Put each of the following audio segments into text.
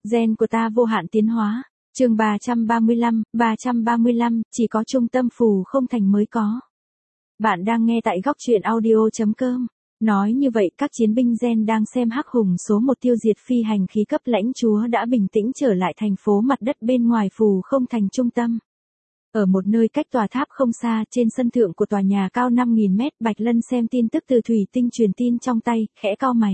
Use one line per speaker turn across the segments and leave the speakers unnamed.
Gen của ta vô hạn tiến hóa. Chương 335, chỉ có trung tâm phù không thành mới có. Bạn đang nghe tại góc truyện audio.com. Nói như vậy, các chiến binh Gen đang xem Hắc Hùng số 1 tiêu diệt phi hành khí cấp lãnh chúa đã bình tĩnh trở lại thành phố mặt đất bên ngoài phù không thành trung tâm. Ở một nơi cách tòa tháp không xa, trên sân thượng của tòa nhà cao 5.000 mét, Bạch Lân xem tin tức từ thủy tinh truyền tin trong tay, khẽ cau mày.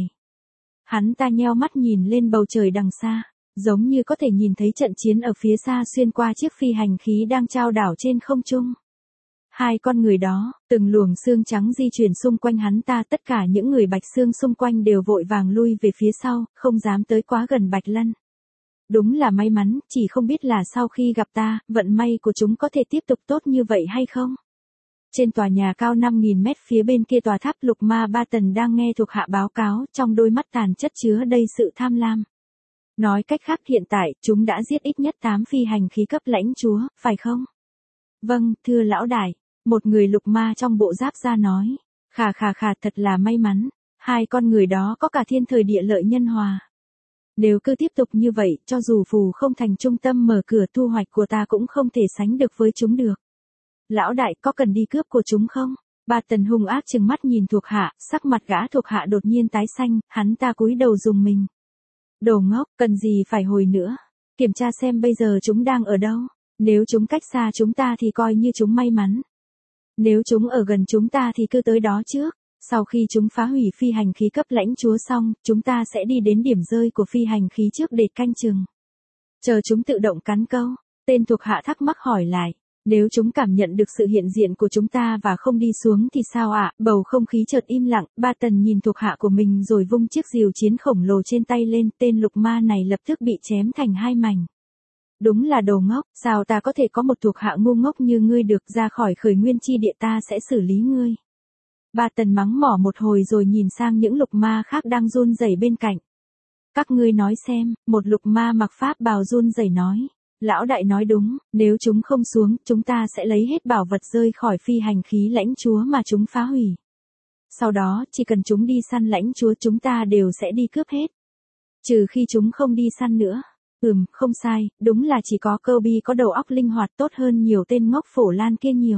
Hắn ta nheo mắt nhìn lên bầu trời đằng xa, giống như có thể nhìn thấy trận chiến ở phía xa xuyên qua chiếc phi hành khí đang chao đảo trên không trung. Hai con người đó, từng luồng xương trắng di chuyển xung quanh hắn ta, tất cả những người Bạch Xương xung quanh đều vội vàng lui về phía sau, không dám tới quá gần Bạch Lân. Đúng là may mắn, chỉ không biết là sau khi gặp ta, vận may của chúng có thể tiếp tục tốt như vậy hay không? Trên tòa nhà cao 5.000 mét phía bên kia tòa tháp, Lục Ma Ba Tần đang nghe thuộc hạ báo cáo, trong đôi mắt tàn chất chứa đầy sự tham lam. Nói cách khác, hiện tại, chúng đã giết ít nhất 8 phi hành khí cấp lãnh chúa, phải không? Vâng, thưa lão đại. Một người lục ma trong bộ giáp ra nói. Khà, thật là may mắn. Hai con người đó có cả thiên thời địa lợi nhân hòa. Nếu cứ tiếp tục như vậy, cho dù phù không thành trung tâm mở cửa, thu hoạch của ta cũng không thể sánh được với chúng được. Lão đại, có cần đi cướp của chúng không? Ba Tần hung ác trừng mắt nhìn thuộc hạ, sắc mặt gã thuộc hạ đột nhiên tái xanh, hắn ta cúi đầu dùng mình. Đồ ngốc, cần gì phải hồi nữa. Kiểm tra xem bây giờ chúng đang ở đâu. Nếu chúng cách xa chúng ta thì coi như chúng may mắn. Nếu chúng ở gần chúng ta thì cứ tới đó trước. Sau khi chúng phá hủy phi hành khí cấp lãnh chúa xong, chúng ta sẽ đi đến điểm rơi của phi hành khí trước để canh chừng. Chờ chúng tự động cắn câu. Tên thuộc hạ thắc mắc hỏi lại. Nếu chúng cảm nhận được sự hiện diện của chúng ta và không đi xuống thì sao ạ? Bầu không khí chợt im lặng, Ba Tần nhìn thuộc hạ của mình rồi vung chiếc rìu chiến khổng lồ trên tay lên, tên lục ma này lập tức bị chém thành hai mảnh. Đúng là đồ ngốc, sao ta có thể có một thuộc hạ ngu ngốc như ngươi được, ra khỏi khởi nguyên chi địa ta sẽ xử lý ngươi. Ba Tần mắng mỏ một hồi rồi nhìn sang những lục ma khác đang run rẩy bên cạnh. Các ngươi nói xem, một lục ma mặc pháp bào run rẩy nói. Lão đại nói đúng, nếu chúng không xuống, chúng ta sẽ lấy hết bảo vật rơi khỏi phi hành khí lãnh chúa mà chúng phá hủy. Sau đó, chỉ cần chúng đi săn lãnh chúa chúng ta đều sẽ đi cướp hết. Trừ khi chúng không đi săn nữa. Không sai, đúng là chỉ có Kirby có đầu óc linh hoạt tốt hơn nhiều tên ngốc Phổ Lan kia nhiều.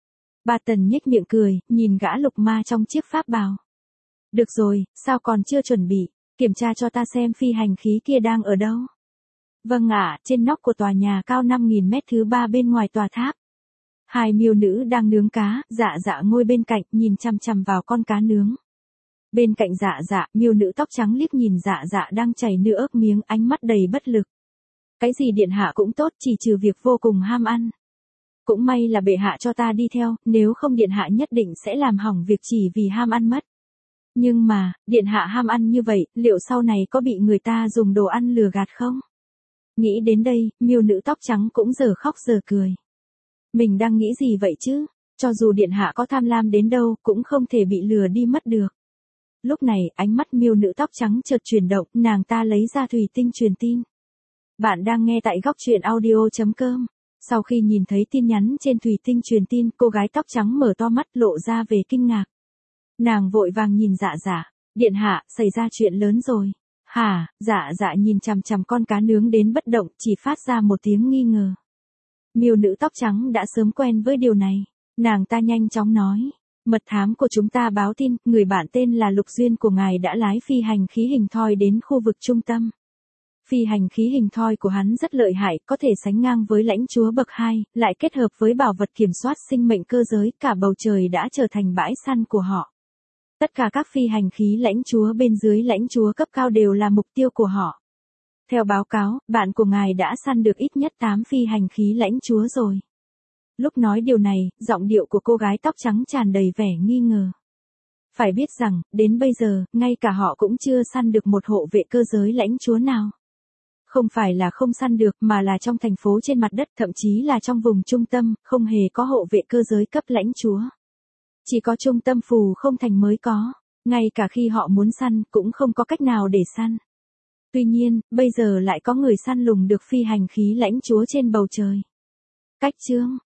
Ba Tần nhếch miệng cười, nhìn gã lục ma trong chiếc pháp bào. Được rồi, sao còn chưa chuẩn bị, kiểm tra cho ta xem phi hành khí kia đang ở đâu. Vâng ạ, trên nóc của tòa nhà cao 5.000 mét thứ 3 bên ngoài tòa tháp. Hai miêu nữ đang nướng cá, Dạ ngồi bên cạnh nhìn chằm chằm vào con cá nướng. Bên cạnh Dạ, miêu nữ tóc trắng liếc nhìn Dạ đang chảy nước ớt miếng, ánh mắt đầy bất lực. Cái gì điện hạ cũng tốt, chỉ trừ việc vô cùng ham ăn. Cũng may là bệ hạ cho ta đi theo, nếu không điện hạ nhất định sẽ làm hỏng việc chỉ vì ham ăn mất. Nhưng mà, điện hạ ham ăn như vậy, liệu sau này có bị người ta dùng đồ ăn lừa gạt không? Nghĩ đến đây, miêu nữ tóc trắng cũng giờ khóc giờ cười. Mình đang nghĩ gì vậy chứ? Cho dù điện hạ có tham lam đến đâu, cũng không thể bị lừa đi mất được. Lúc này, ánh mắt miêu nữ tóc trắng chợt chuyển động, nàng ta lấy ra thủy tinh truyền tin. Bạn đang nghe tại góc truyện audio.com. Sau khi nhìn thấy tin nhắn trên thủy tinh truyền tin, cô gái tóc trắng mở to mắt lộ ra về kinh ngạc. Nàng vội vàng nhìn Dạ. Điện hạ, xảy ra chuyện lớn rồi. Hả? Dạ nhìn chằm chằm con cá nướng đến bất động, chỉ phát ra một tiếng nghi ngờ. Miêu nữ tóc trắng đã sớm quen với điều này. Nàng ta nhanh chóng nói. Mật thám của chúng ta báo tin, người bạn tên là Lục Duyên của ngài đã lái phi hành khí hình thoi đến khu vực trung tâm. Phi hành khí hình thoi của hắn rất lợi hại, có thể sánh ngang với lãnh chúa bậc 2, lại kết hợp với bảo vật kiểm soát sinh mệnh cơ giới, cả bầu trời đã trở thành bãi săn của họ. Tất cả các phi hành khí lãnh chúa bên dưới lãnh chúa cấp cao đều là mục tiêu của họ. Theo báo cáo, bạn của ngài đã săn được ít nhất 8 phi hành khí lãnh chúa rồi. Lúc nói điều này, giọng điệu của cô gái tóc trắng tràn đầy vẻ nghi ngờ. Phải biết rằng, đến bây giờ, ngay cả họ cũng chưa săn được một hộ vệ cơ giới lãnh chúa nào. Không phải là không săn được mà là trong thành phố trên mặt đất, thậm chí là trong vùng trung tâm, không hề có hộ vệ cơ giới cấp lãnh chúa. Chỉ có trung tâm phù không thành mới có, ngay cả khi họ muốn săn cũng không có cách nào để săn. Tuy nhiên, bây giờ lại có người săn lùng được phi hành khí lãnh chúa trên bầu trời. Cách chương